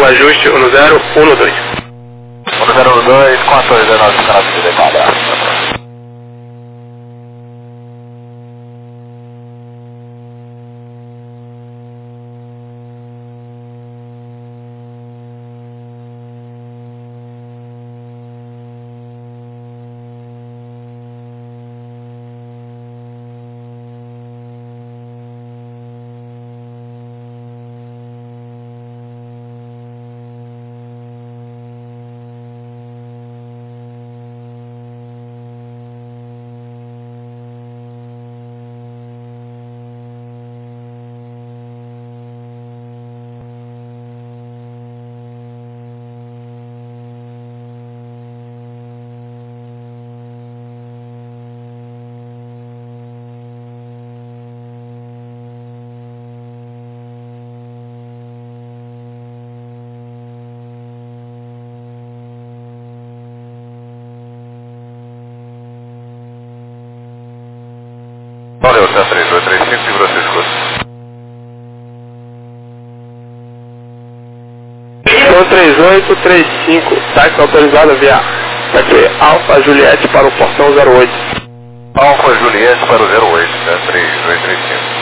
o ajuste 1012. 1012 com a torre 19 do canal de detalhe. Valeu, 3235 e você escuta. Então 3835, táxi autorizado via aqui, Alfa Juliette para o portão 08. Alfa Juliette para o 08, 3235.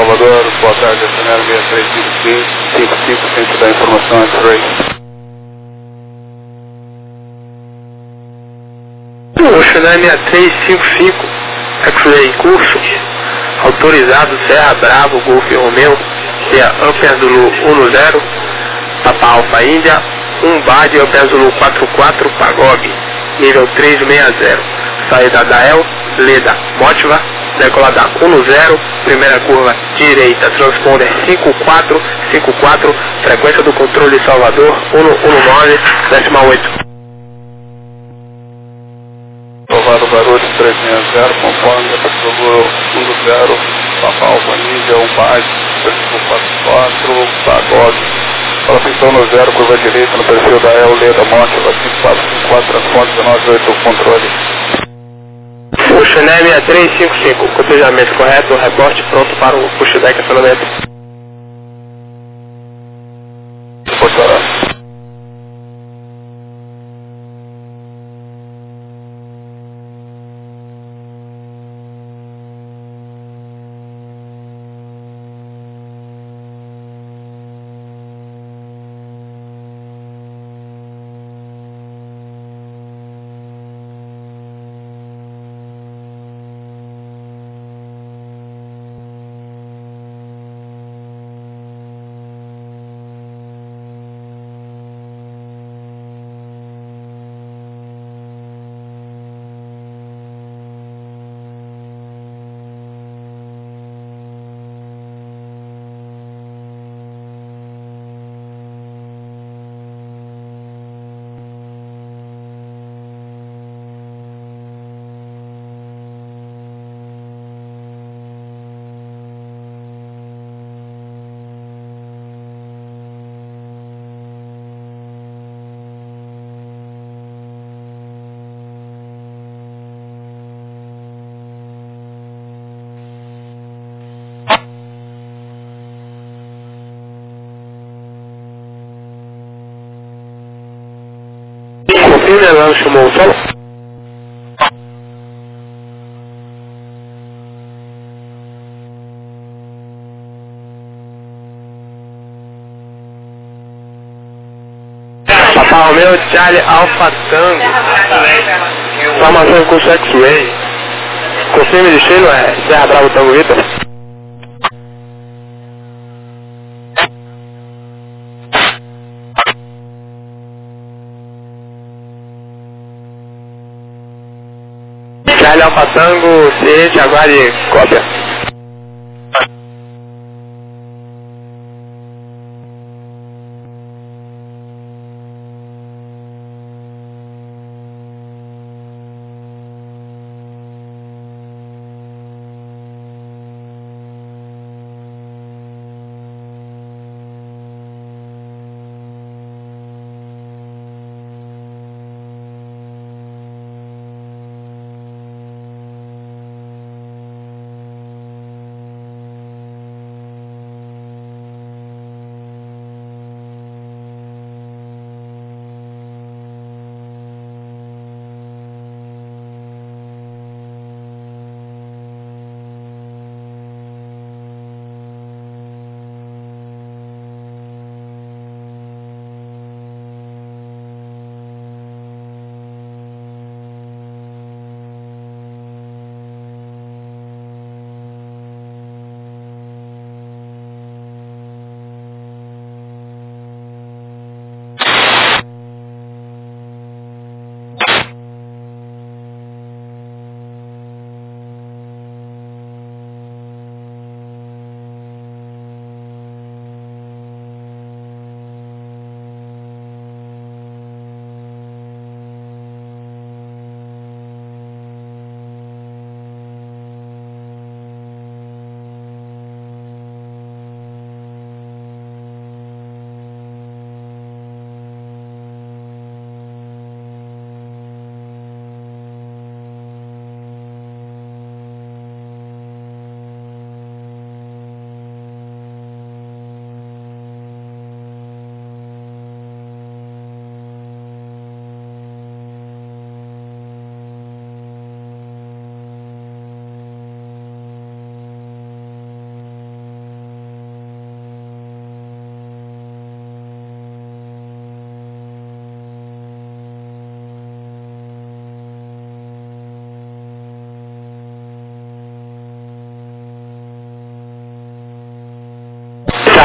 Salvador, boa tarde, SNL 6355, centro da informação X-Ray. O Chennai 6355, X-Ray em curso, autorizado Serra Bravo, Golf Romeu, via Amper Zulu 10, Papa Alfa Índia, 1 Bad Amper Zulu 44, Pagog, nível 360, saída da El, Leda, Motiva, decolada 10, primeira curva direita, transponder 5454, frequência do controle Salvador 119, 18. Aprovado Garoto 360, conforme Zulu 10, Papa Alfa Índia, 1 Bad, 3544, Pagog. Fala atenção no 0, curva direita, no perfil da El, Leda, Motiva, 5454, transponder 198, controle. O Chennai 6355, cotejamento correto, reporte pronto para o pushback acionamento. Portará. Confirme, ela chamou o solo. Papa Romeo, Charlie, Alpha Tango. Informação em curso X-Ray. Confirme destino é Serra Bravo Tango Vitor. Charlie Alpha Tango, ciente, aguarde cópia.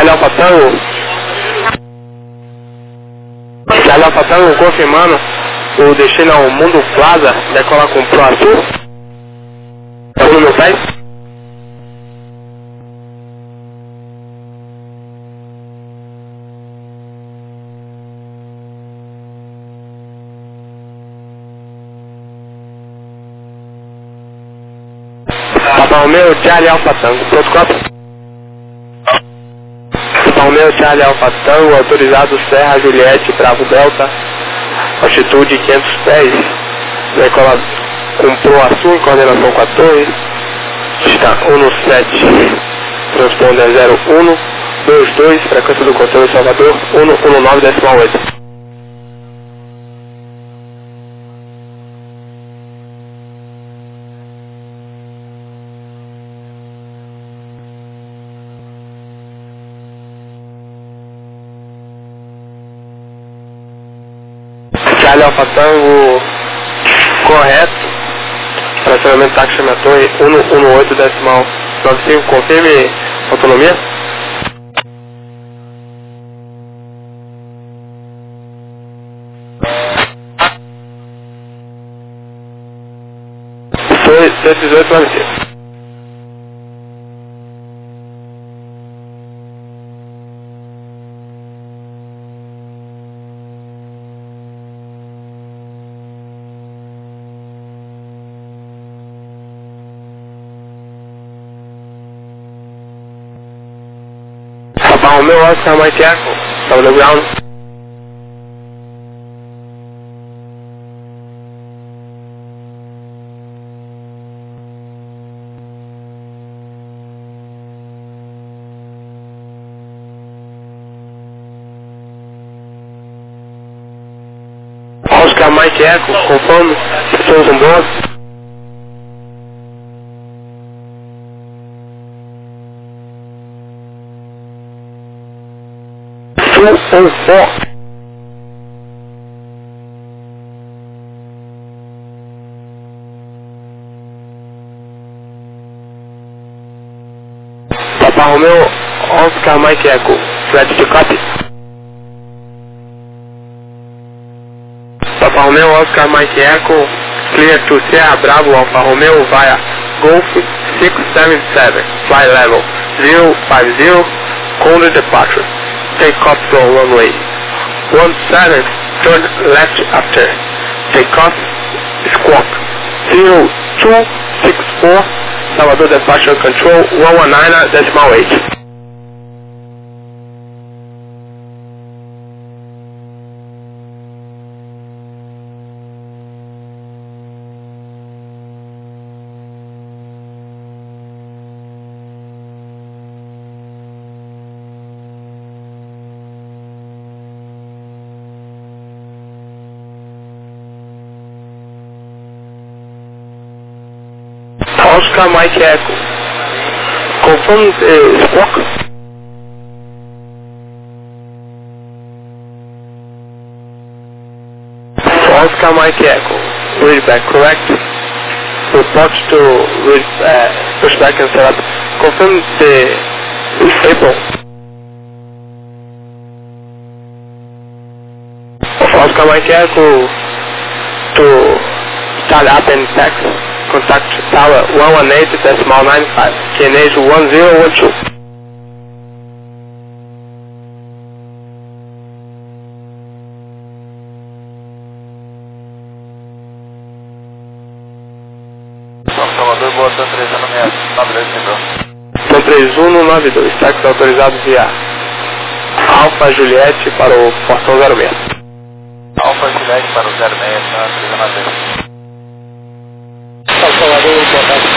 Charlie Alpha Tango. Charlie Alpha Tango confirmando o destino ao Mundo Plaza, decola com Pro Azul. Tá no meu pé? Papa Romeo, Charlie Alpha Tango, pronto, cópia? Papa Romeo, Charlie Alpha Tango, autorizado Serra Juliette, Bravo Delta, altitude 500 pés, decola com Pro Azul, em coordenação com a torre, está 17, transponder 0122, frequência do controle Salvador, 119,8. Charlie Alpha Tango correto, fracionamento táxi na torre 118,95, confirme autonomia. Foi 118,95. Papa Romeo, Oscar Mike Echo, sobre the ground. Oscar Mike Echo, confirm, pessoas on board. On 4. Papa Romeo, Oscar Mike Echo, ready to copy. Papa Romeo, Oscar Mike Echo, clear to Sierra Bravo Alfa Romeo via Golf 677, flight level 050, Condor departure. Take off from runway 17, turn left after. Take off, squawk 0264, Salvador departure control 119.8. Oscar Mike Echo, confirm squawk. Oscar Mike Echo, read back correct. Report to push back and set up. Confirm the April. Oscar Mike Echo to start up and tax. Contact tower 118.95, KNH 1012. Salvador, boa, TAM 3192, então. TAM 3192, táxi autorizado via Alfa Juliette para o portão 06. Alfa Juliette para o 06, tá? 3192. Salvador, boa tarde,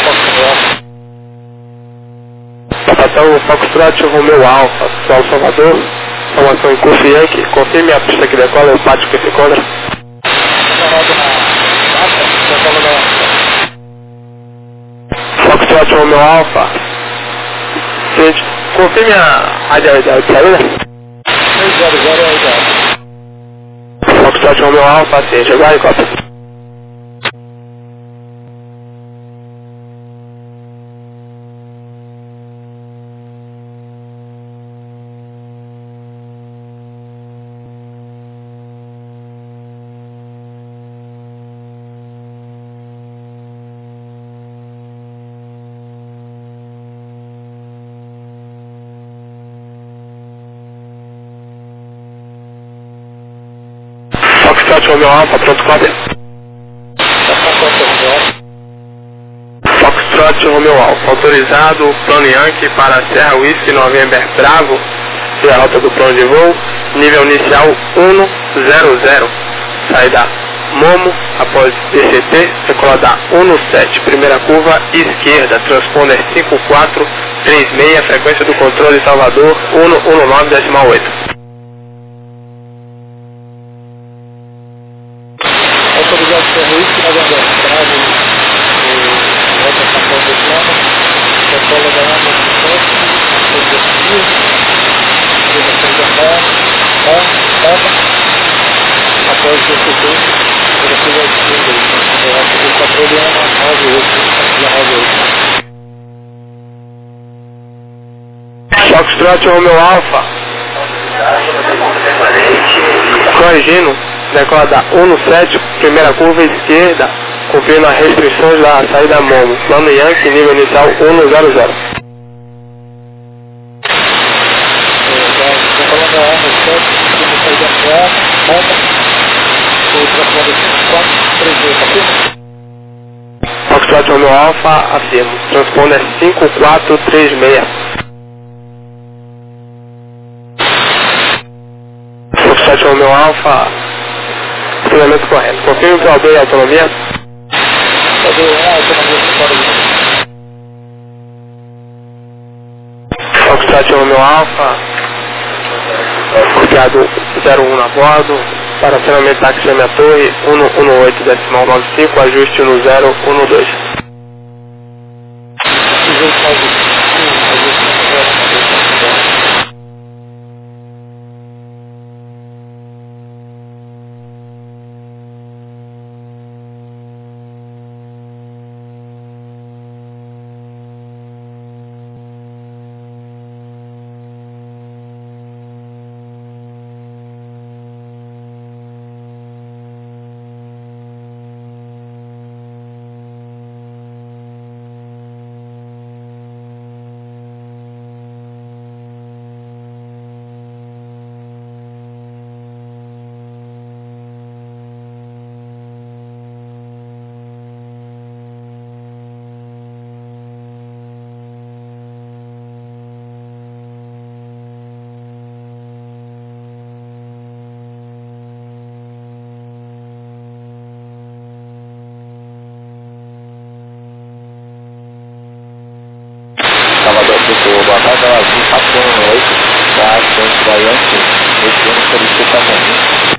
Capitão Foxtrot Romeo Alfa, Sol Salvador, formação em curso Yankee, confirme a pista que decola e o pátio que se encontra. Foxtrot Romeo Alfa, gente, confirme a rádio de saída. 300 Foxtrot Romeo Alfa, sim, chegou aí, cópia. Foxtrot Romeo Alpha, pronto, cópia. Foxtrot Romeo Alpha, autorizado, plano Yankee para Serra Whisky November Bravo, via rota do plano de voo, nível inicial 100, saída Momo, após DCT, decolada 17, primeira curva esquerda, transponder 5436, frequência do controle Salvador 119,8. Autorizado Serruísque, November Bravo, rota São do plano, decola da 17, após DCT, velocidade esquerda, o controle é 98. Foxtrot Romeo Alpha, corrigindo, decolada 17, primeira curva esquerda, cumprindo as restrições da saída Momo, plano Yankee, nível inicial 100. Foxtrot Romeo Alpha, afirmo, transponder 5436. Foxtrot Romeo Alpha, treinamento correto. Confirme para o e autonomia. Foxtrot Romeo Alpha, copiado 01 na bordo, para acionamento táxi minha torre 118,95, ajuste no 012. Salvador do Sul, boa tarde, Azul 418, da frente da Yankee, destino solicita Momo.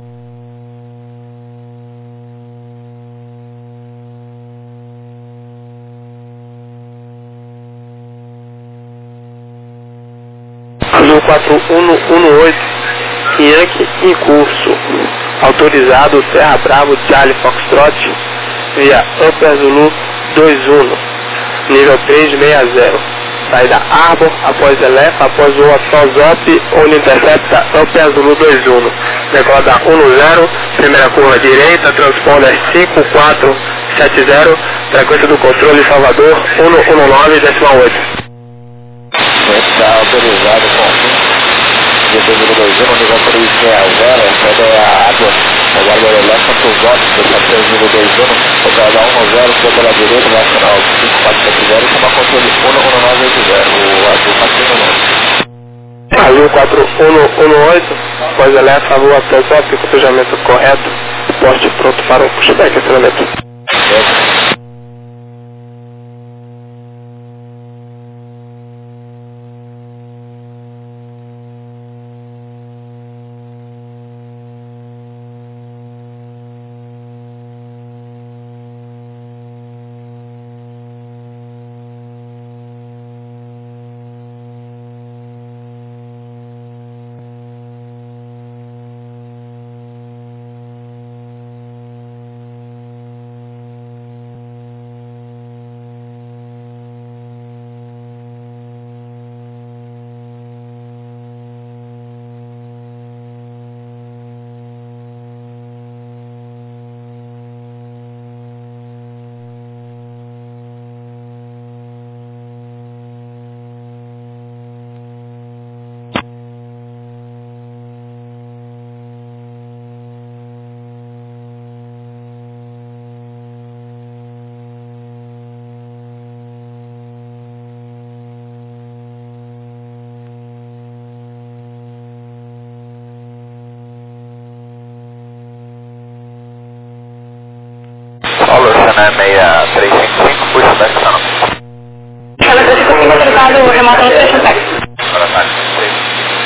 Azul 4118, Yankee em curso, autorizado Serra Bravo Charlie Foxtrot, via Upper Zulu 21, nível 360. Saída Arbor, após Elefa, após o Sozop, onde intercepta Upper Zulu 21. Decolada 10, primeira curva direita, transponder 5470, frequência do controle Salvador 119,8. Está autorizado com depois do 21, nível 360, saída Arbor, agora o Elefa, Sozop, depois do 21, decolada 10, pela direita, nacional 5470, toma controle 119,8. Azul 4118, após Elefa, Lua Sozop, cotejamento correto, poste pronto para o pushback, acionamento. China 6355, pushback estacionamento. China 355 autorizado, remoto no Station Taxi. Para táxi.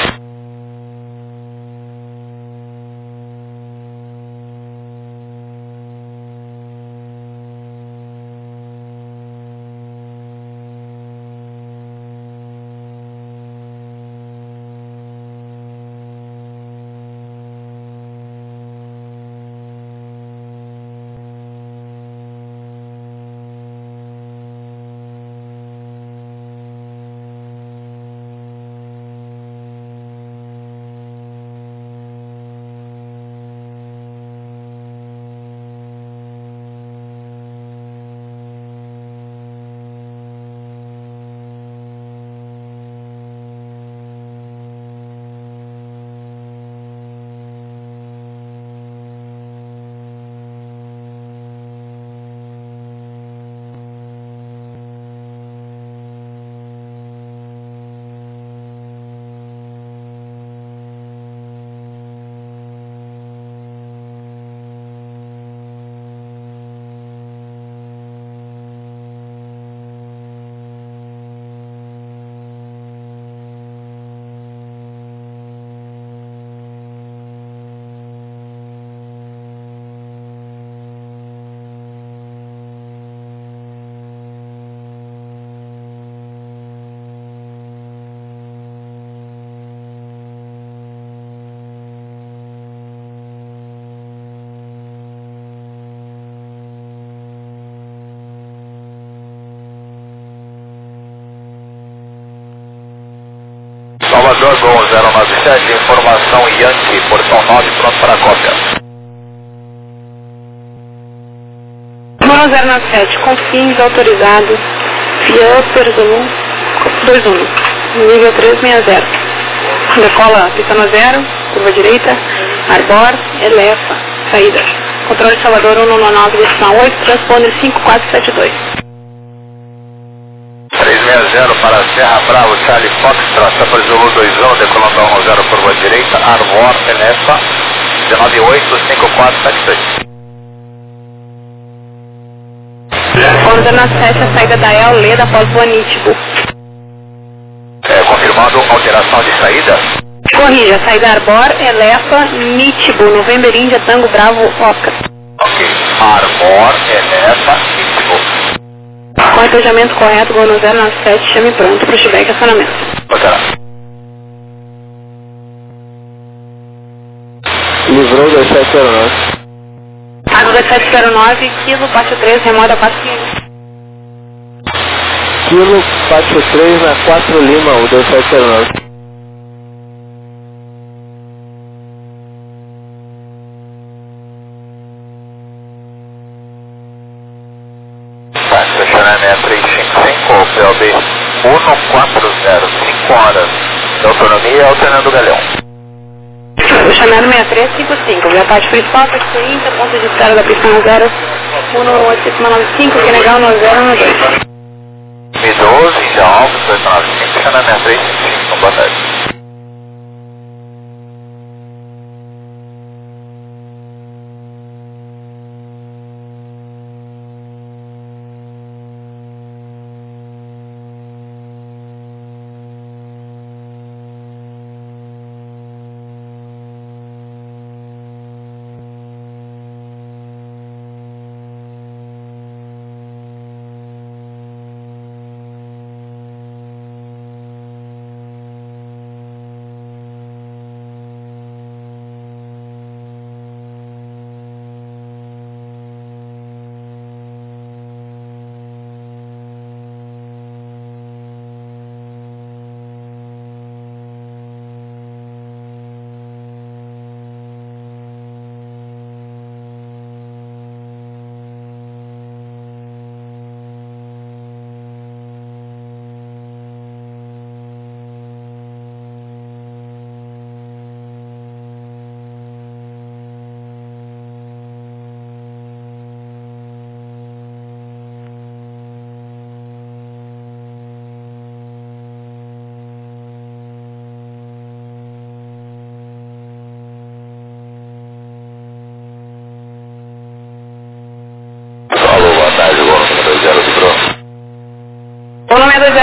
Salvador Gol 097, informação Yankee, portão 9, pronto para a cópia. Moro 097, confins autorizado, via Upper Zulu 21, nível 360. Decola pista no 0, curva direita, Arbor, Elefa, saída. Controle Salvador 119, decisão 8, transponder 5472. 360 para Serra Bravo, Charlie Fox, Upper Zulu 21, decolando a 10, curva direita, Arbor, Elefa, 1985472. 1197, a saída da El Leda após o Anítibo. Confirmando alteração de saída. Corrija, saída Arbor, Elefa, Nítibo, November Índia, Tango Bravo, Oscar. Ok, Arbor, Elefa, Nítibo. Com arejamento correto, Gol no 097, chame pronto, pushback acionamento. Livrou 2709. Água 2709, quilo, pátio 3, remota 4 kg. Quilo, pátio 3 na 4 Lima, o 2709. China 6355, PLB 140, 5 horas de autonomia, alternando o galeão. Chamado 6355, via parte principal, taxi Inter, ponto de espera da pista 0, 185, que legal no 012. Mi-12, Índia Alves, 295, China 6355, boa tarde.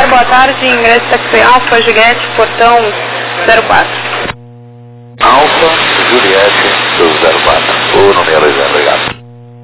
boa tarde, ingresso táxi Alfa, Juliette, portão 04. Alfa, Juliette, do 04. O número é, obrigado.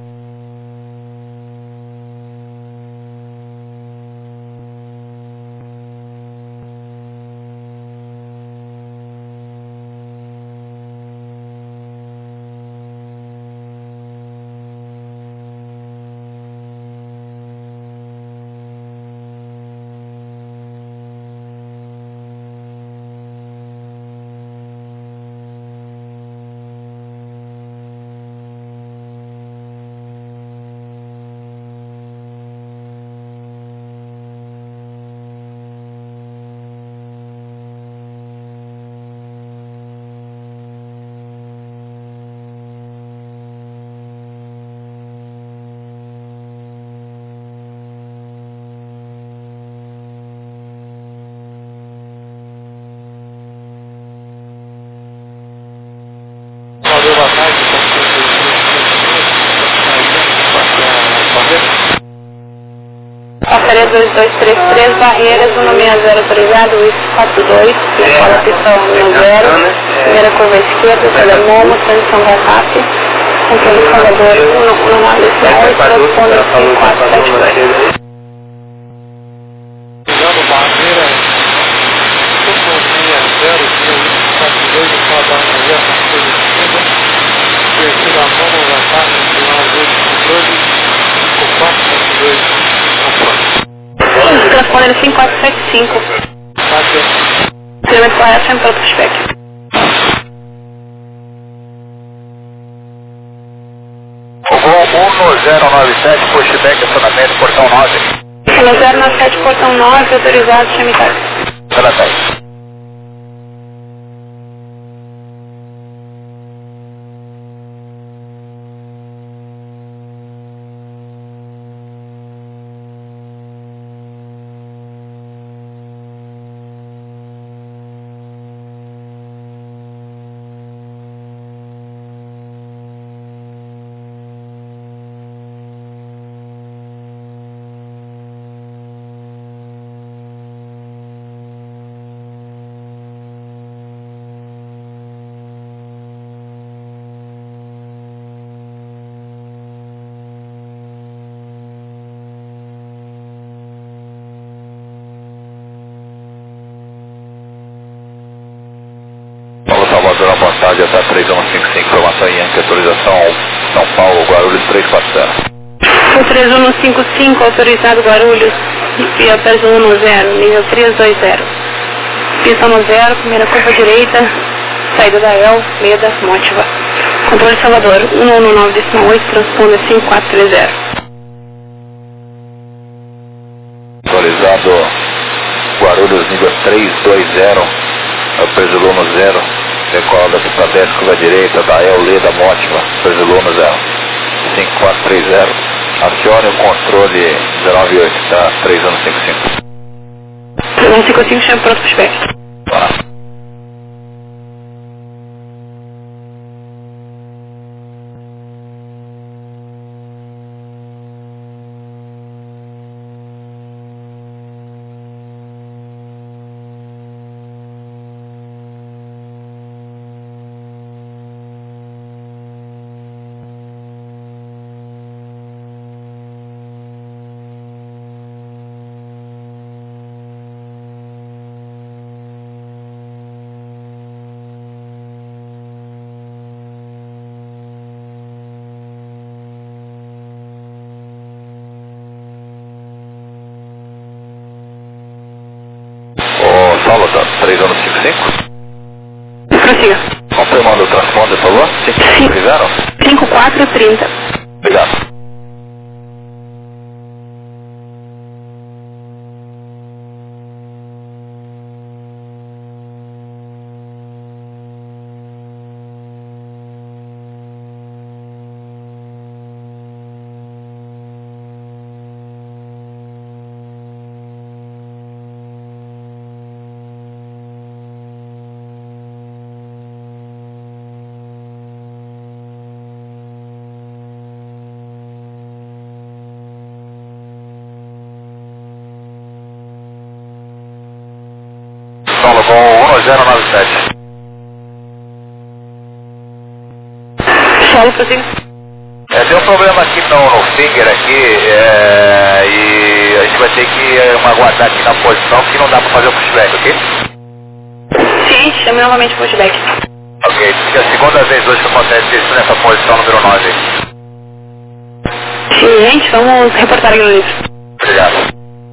Passaria 2233, Barreiras, 160 autorizado, Whisky 42, escola pistão 10, primeira curva esquerda, Telemomo, transição WhatsApp, controle Salvador 119, transponder 5472. Usando Barreira, 160, escola da Bahia, curva esquerda, terceira mão, WhatsApp, final 2, 5472. Transponder 5475. Incremento correto, sempre para o prospecto. Voo 1097, pushback, acionamento, portão 9. 1097, portão 9, autorizado, chame táxi. Pela 10. Salvador, boa tarde, até 3155, informação em Yankee, autorização São Paulo, Guarulhos 340. O 3155, autorizado Guarulhos, via peso 10, nível 320. Pista no 0, primeira curva direita, saída da El, Leda, Mótiva. Controle Salvador, 119,8, transponder 5430. Autorizado Guarulhos, nível 320, Peso 0, decola da pista 10, curva direita, da El, Leda, Mótiva, Peso 0, 5430. Acione o controle 198, tá? 3155. 3155, chama para o prospecto. Tá. Saulo, tá? 3155. Prossiga. Confirmando o transponder, por favor? Sim. Obrigado. 5430. Obrigado. 097. Solo, prossiga. Deu um problema aqui no finger aqui, e a gente vai ter que aguardar aqui na posição, que não dá para fazer o pushback, ok? Sim, chame novamente o pushback. Ok, é a segunda vez hoje que acontece isso nessa posição número 9 aí. Sim, gente, vamos reportar aqui no livro. Obrigado.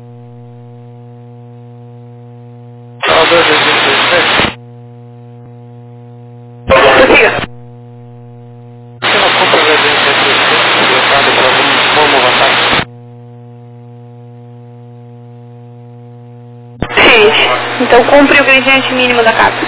Prossiga. Sim, então cumpre o gradiente mínimo da casa.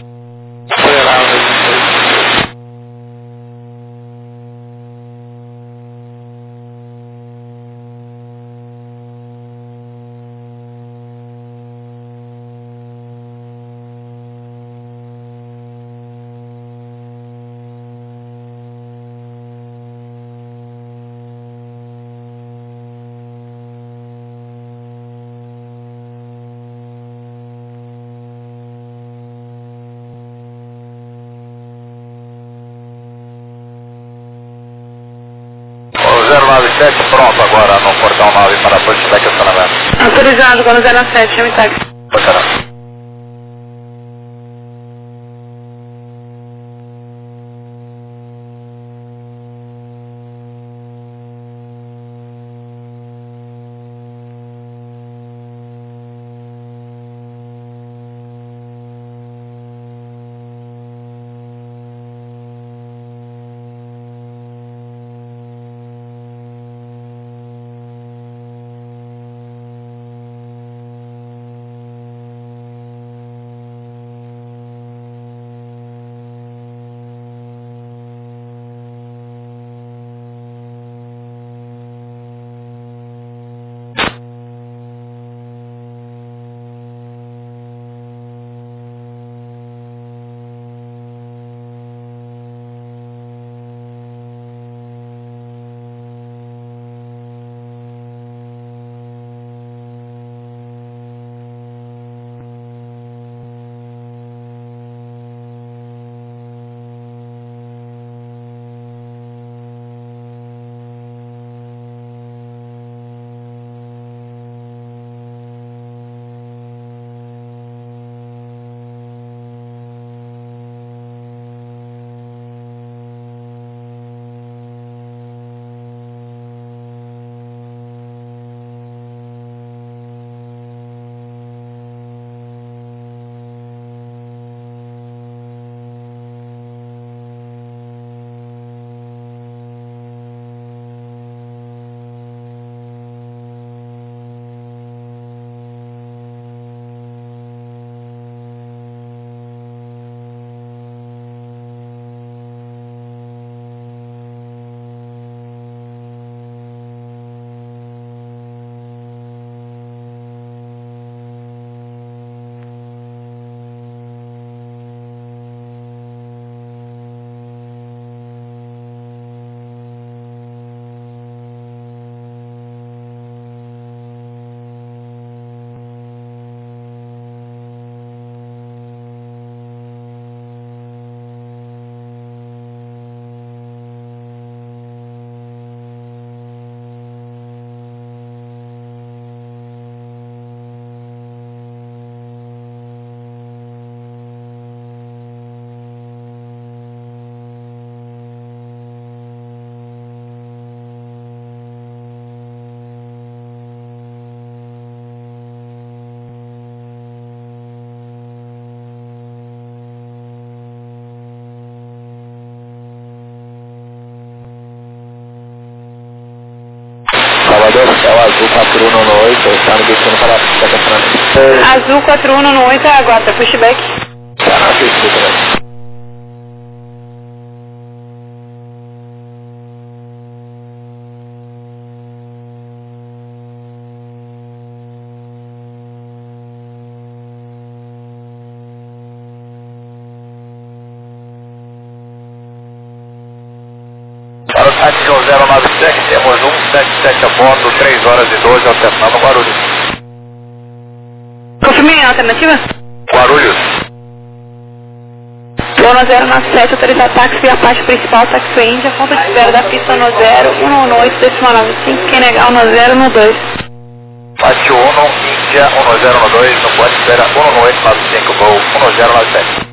O 097 pronto agora no portão 9 para pushback e acionamento. Autorizado, agora 07, chame táxi. Bacana. Salvador, é o azul 4118, está no destino para a pista. Azul 4118, aguarda, pushback. Tá na pista, né? Para o site 097, temos 177 a bordo, 3 horas e 12, alternando Guarulhos. Confirme a alternativa? Guarulhos. 1097, autorizado táxi via parte principal, taxi Índia, ponto de espera da pista no 0118, décima 95, quem negar o 1012. Parte 1, Índia, 1012, não pode esperar 1895, voo 1097.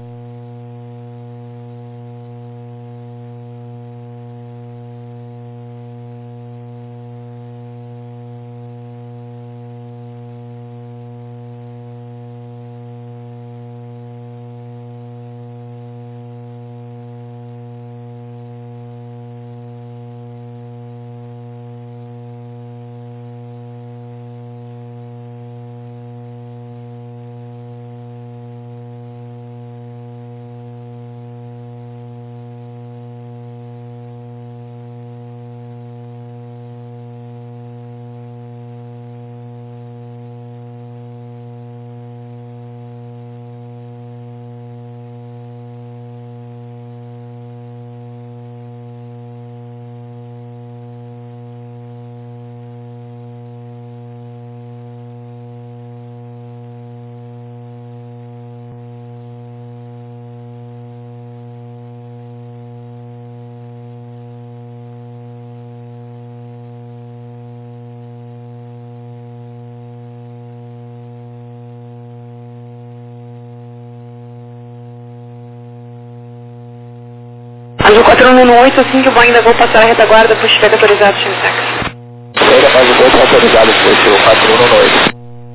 Azul 4118, assim que o Boeing da Gol passar a retaguarda, pushback autorizado, time táxi. Ele faz o Gol autorizado, puxou 4118.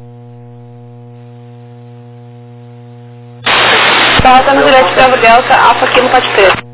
Falta no Juliette Bravo Delta, Alfa Kilo Pode Preto.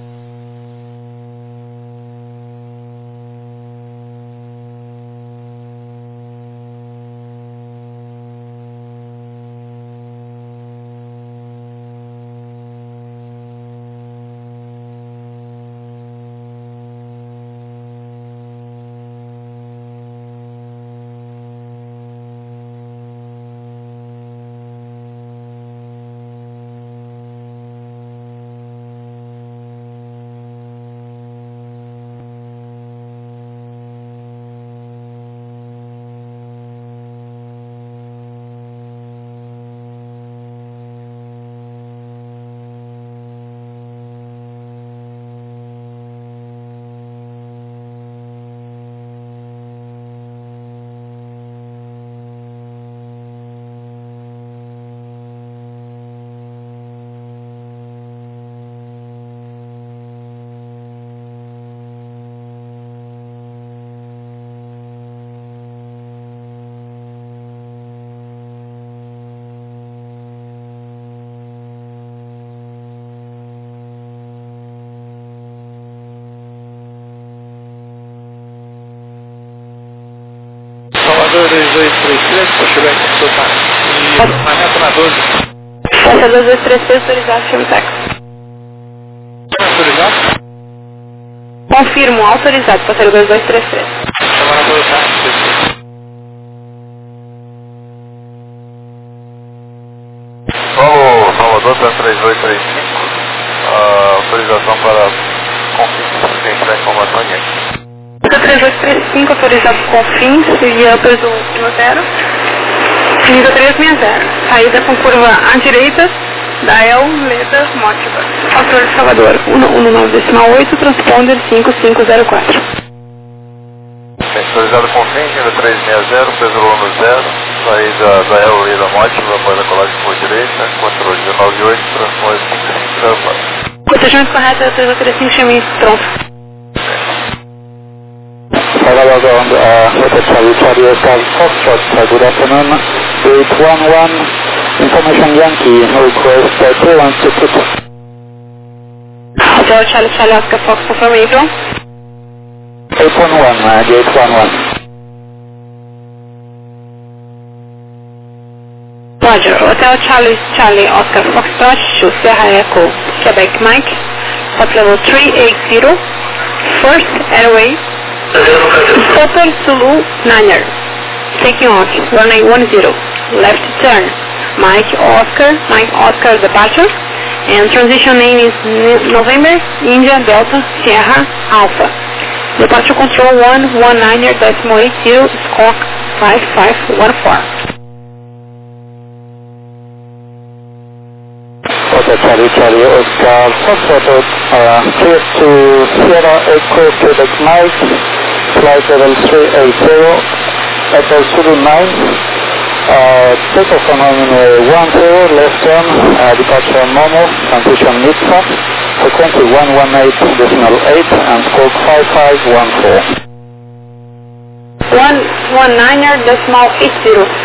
Salvador 2233, pushback do seu táxi. Na reta na 12. Passa 2233, autorizado, time táxi. Autorizado? Confirmo, autorizado, passageiro 2233. Chamar na do táxi. Vamos, Salvador, para 3235. Autorização para confirmação da informação aqui. 3835, autorizado com fins, via preso 10, Avenida 360, saída com curva à direita, da El Leda Mótiva, autor de Salvador, 119,8, transponder 5504. Autorizado com fins, Avenida 360, preso 10, saída da El Leda Mótiva, após a colagem por direita, controle 198, transponder 5504. Protegimento correto, 3835, chame pronto. Salvador, Hotel Charlie Hotel Foxtrot, good afternoon. 811, information Yankee, request clearance to put. Hotel Charlie Oscar Fox, confirm April. 811, gate 11. Roger, Hotel Charlie Oscar Foxtrot, to Sierra Echo, Quebec Mike, hot level 380, first airway, Hotel Zulu Niner, taking off, runway 10, left turn, Mike Oscar departure, and transition name is November, India, Delta, Sierra, Alpha. Departure control 119.80, squawk 5514. Hotel Charlie Charlie Oscar Foxtrot, clear to Sierra Echo Quebec Mike, flight level 380, Apple Zulu 9, takeoff on runway 10, left turn, departure Momo, transition Nitsa, frequency 118.8 and stroke 5514. 119.80.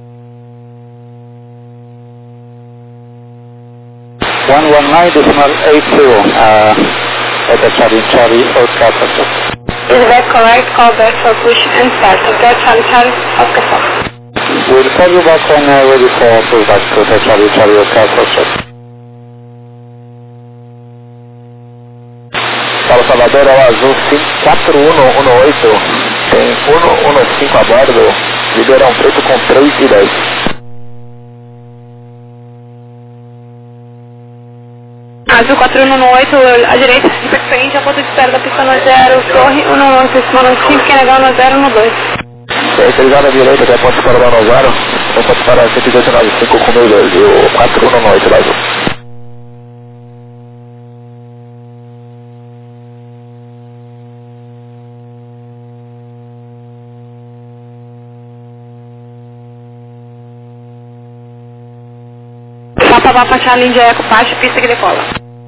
119.80, Echo Charlie Charlie Oscar Foxtrot. Is that correct? Call back for push and start. Hotel Charlie Charlie Oscar Fox. We'll call you back when ready for pushback to Hotel Charlie Charlie Oscar Foxtrot. Paulo Salvador, ao azul 4118, tem 115 a bordo, Ribeirão Preto com 3 e 10. Azul 4118, à direita, de frente, a ponto de espera da pista no 0, torre 195, que é legal no 012. Utilizado à direita, até a ponte para o Zero, então pode parar 195 com 1002 e o 4118 da azul. Papa Charlie India Eco, baixa, pista que decola.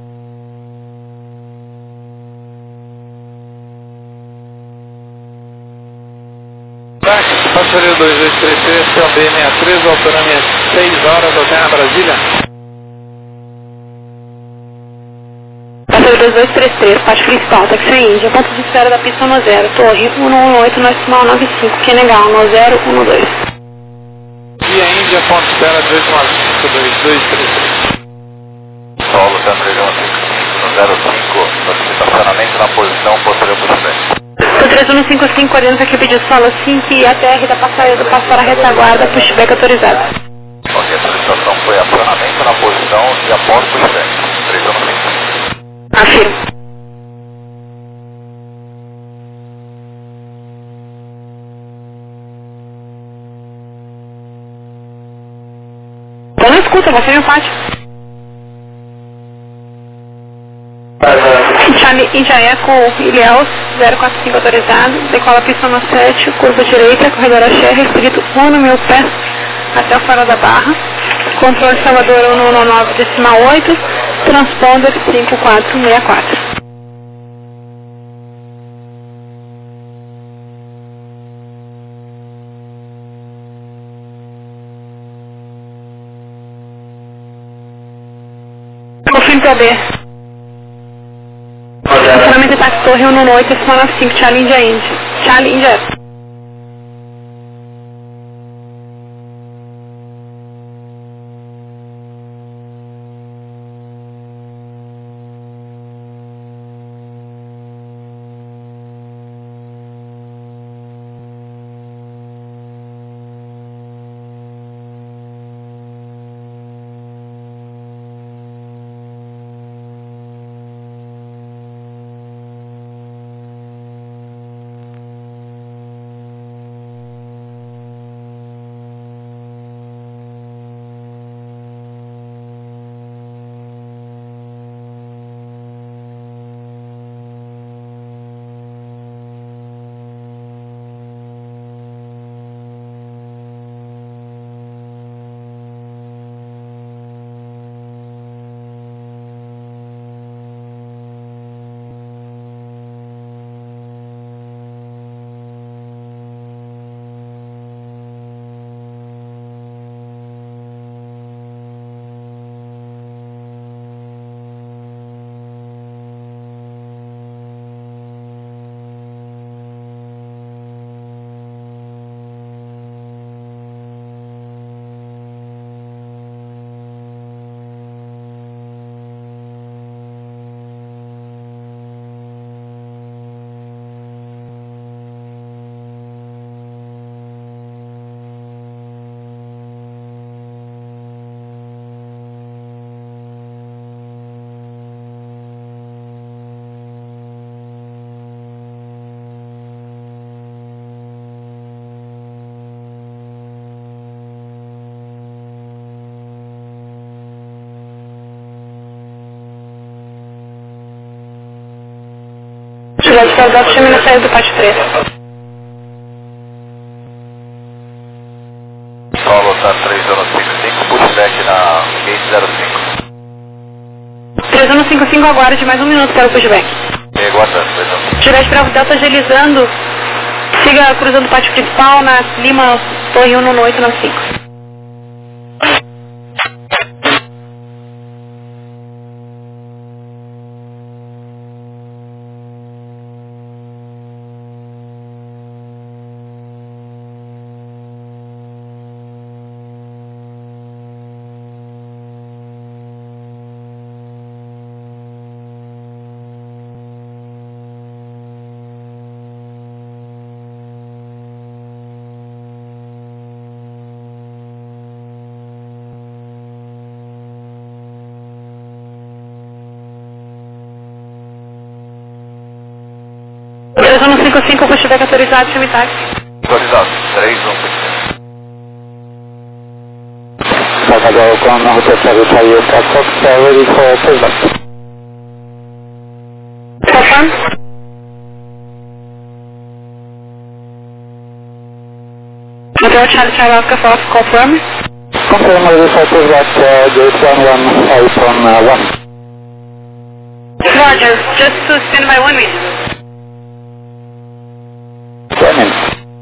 Passageiro 2233, CLB 63, autonomia 6 horas, até na Brasília. Passageiro 2233, parte principal, taxi Índia, ponto de espera da pista no 0, torre 118, decimal 95, que é legal, no 012. Via Índia, ponto de espera 2233. Solo, Centro 05, no estacionamento na posição posterior puxamento. O 3155, coordenando aqui pediu solo 5 e a TR da passagem do passo para a retaguarda, pushback autorizado. Ok, a solicitação foi acionamento na posição e após puxamento. 3155. Afirmo. Eu não escuto, você me pátio. Charlie India Eco, Ilhéus, 045 autorizado, decola pista no 7, curva direita, corredor axé, restrito 1 no meu pé, até o farol da Barra, controle Salvador 119, decimal 8, transponder 5464. Confirme PB. Funcionamento de táxi torre 118, decimal 95, Charlie India India. Charlie India. Juliette Delta, chame na saída do pátio 3. Solo tá 3055, pushback na gate 05. 3155, aguarde mais 1 minuto para o pushback. Aguardando, Juliette Bravo Delta agilizando, siga cruzando o pátio principal na Lima Torre 1 no 895. Zona 55, pushback autorizado, chame táxi. Autorizado, 3155. Salvador, com a Hotel Service High Fox, ready for pushback. Confirm. Hotel Charlie Oscar Fox, confirm. Confirm, ready for pushback, gate 118 on 1. Roger, just to stand by 1 minute. 10 minutes.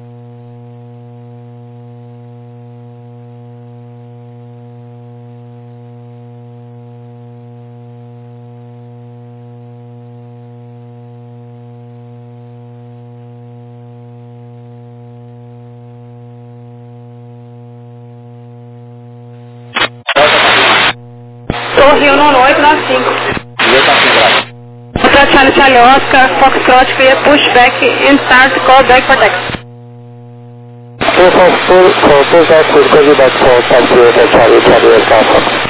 Torre 1 no 895. Hotel Charlie Oscar, Foxtrot, clear pushback and start call back for taxi. For pushback, we'll call you back for taxi Hotel Charlie Oscar Fox.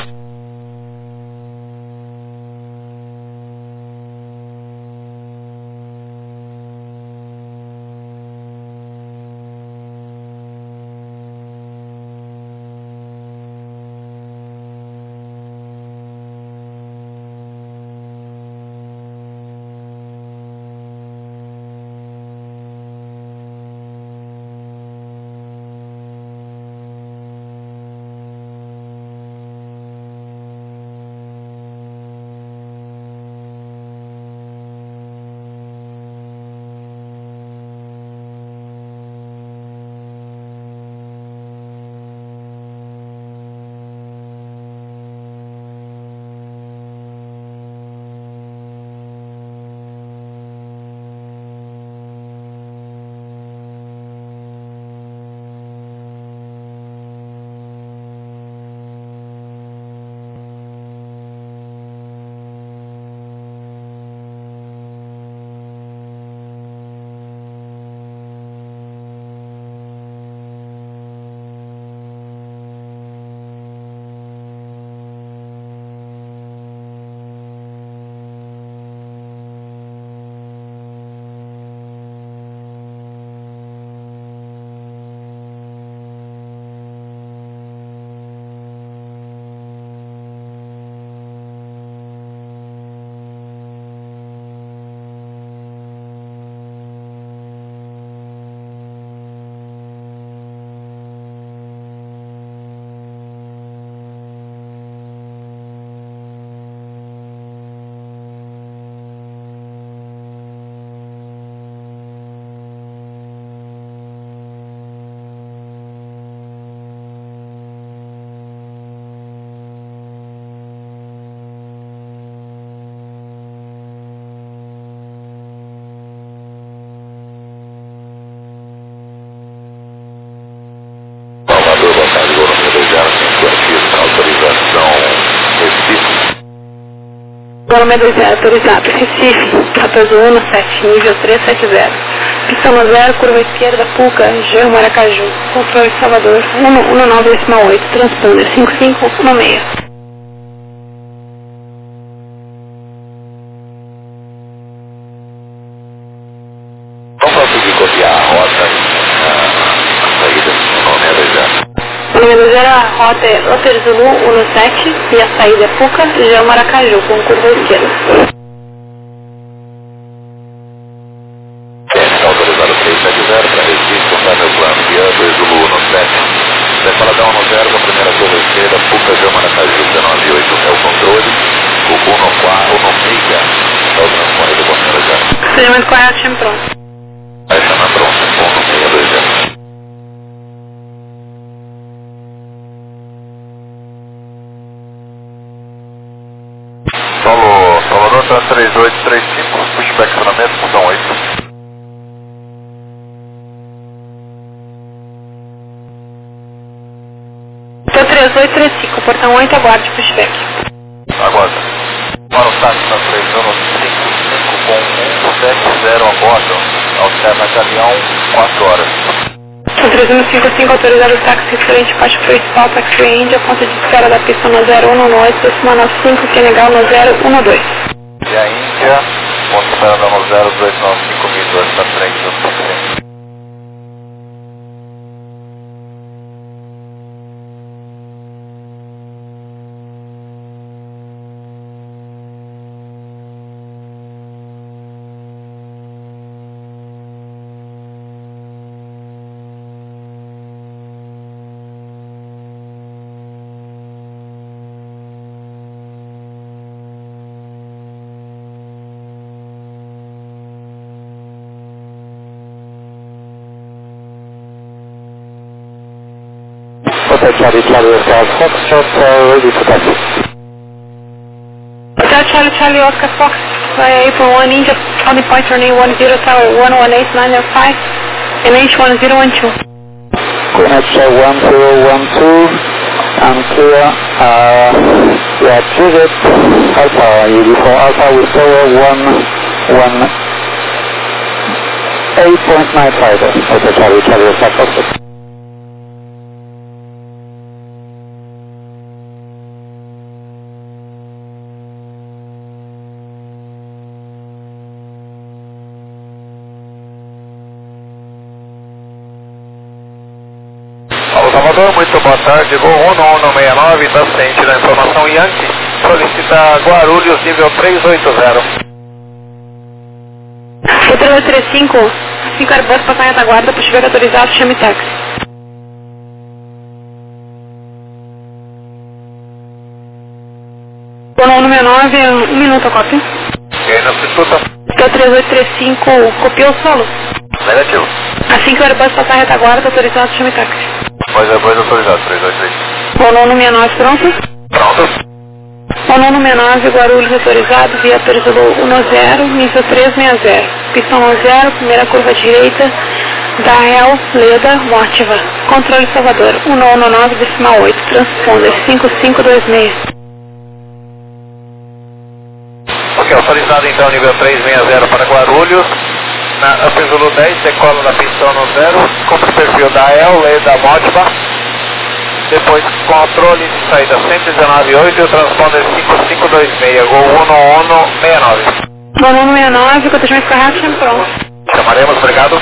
Volume 20, autorizado. Recife, 1417, nível 370. Pista 10, curva esquerda, Puca, Jean Maracaju. Controle Salvador, 19,8, transponder 5516. Vamos conseguir copiar a rota, a saída no nome já. O número 0, a rota é Hotel Zulu 17 e a saída é Puca, Jean Maracaju, com curva esquerda. aqui, contar meu plano, guia 2 do Lua no 7. Decoladão no 0 com a primeira curva esquerda, Puca de Maracaju 198 é o controle, Cucu no 4, no Miga, é o transpone do Bombeiro já. Procedimento correto, chame pronto. Vai chamar pronto, 1 no 620. Salvador tá 3835, pushback acionamento, função 8. Tô 3835, portão 8, aguarde pushback. Aguarda. Para o táxi na 3155 com 170 a bordo, alterna caminhão 4 horas. Tô 3155, autorizado o táxi frente, parte principal, taxi Índia, ponto de espera da pista no 0118, próxima no 5, que é legal no 012. E a Índia, ponto de espera no 0295 milhas na frente do taxi. Hotel Charlie Oscar Foxtrot, ready to taxi. Hotel Charlie Oscar Fox, via April 1 India, on the point running 10 tower 118905, and H1012. Greenwich 1012, and clear, yeah, Juliet Alpha, UD4 Alpha with tower 118.95, Hotel Charlie Oscar Foxtrot. Salvador, muito boa tarde, Gol 1169, da ciente da informação Yankee, solicita Guarulhos, nível 380. O 3835, 5 Airbus, passar em retaguarda, pushback autorizado, chame táxi. O 969, 1 minuto, copy. E aí, não se escuta? Hotel 3835, copiou o solo. Negativo. Assim que o Airbus passar em retaguarda, autorizado, chame táxi. Pois é, autorizado, 383. O 969, pronto? Pronto. O 969, Guarulhos autorizado, via Perzolo 10, nível 360. Pistão 0, primeira curva direita, Dael, Leda, Mótiva. Controle Salvador, 1919, decimal 8, transponder 5526. Ok, autorizado então, nível 360 para Guarulhos. Na Perzolo 10, decola da pistão no 0, compra o perfil Dael, Leda, Mótiva. Depois, controle de saída 119.8 e o transponder 5526, Gol 1169. 1169, contagem correto, chame pronto. Chamaremos, obrigado.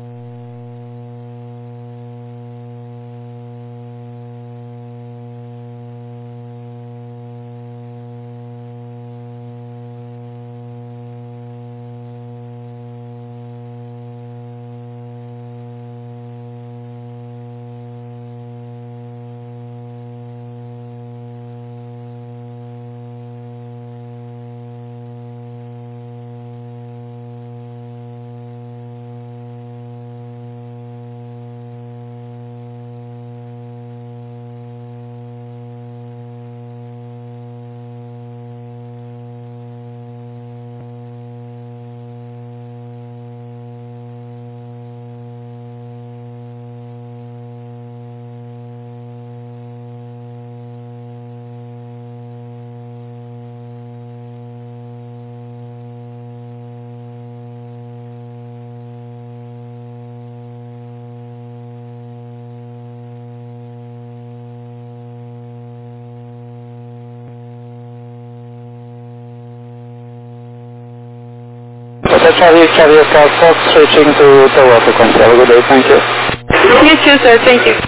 Charlie Oscar Fox, switching to tower frequency. Have a good day, thank you. You too, sir, thank you.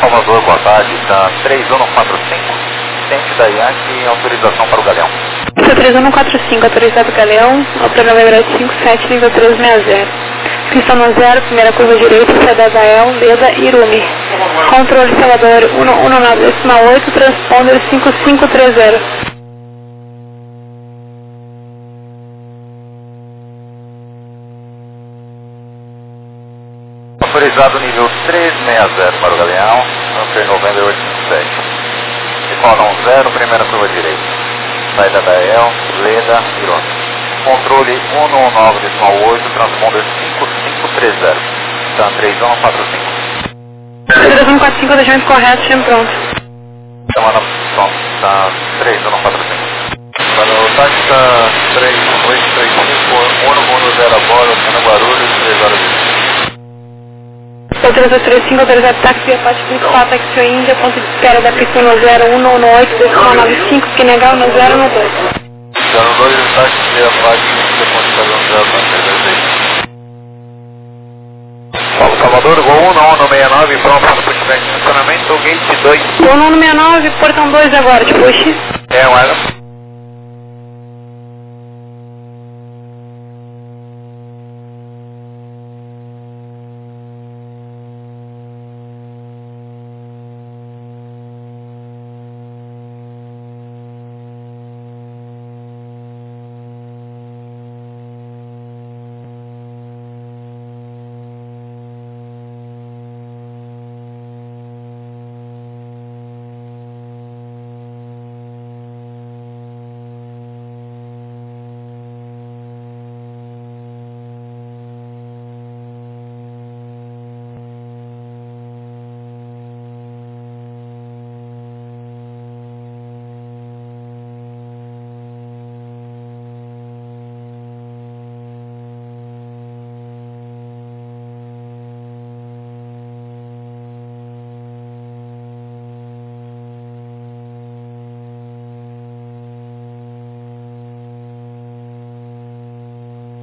Salvador, boa tarde, está 3145, tente da Yankee, autorização para o Galeão. 3145, autorizado Galeão, ao programa Everett 57, nível 360. Pista no 0, primeira curva direita, saída da El, Leda, Irumi. Controle Salvador 119,8, transponder 5530. Autorizado nível 360 para o Galeão, Hunter November 857. Decola 10, primeira curva direita. Saída da El, Leda, Irumi. Controle 119,8, transponder 5530. Está 3145. 3145, deixamento correto, chame pronto. Chamada pronto, está 3145. Para o táxi está 3835, 110 a bordo, Sena Guarulhos, 3 horas de 3235, autorizado táxi via parte 24, Exo Índia, ponto de espera da pista no 0118, decimal 95, Pinegal no 012. 02, o táxi via parte ponto de espera no 012. Salvador, Gol 169, pronto para o pushback de funcionamento, gate 2. Gol 169, portão 2 agora, te puxe. É, um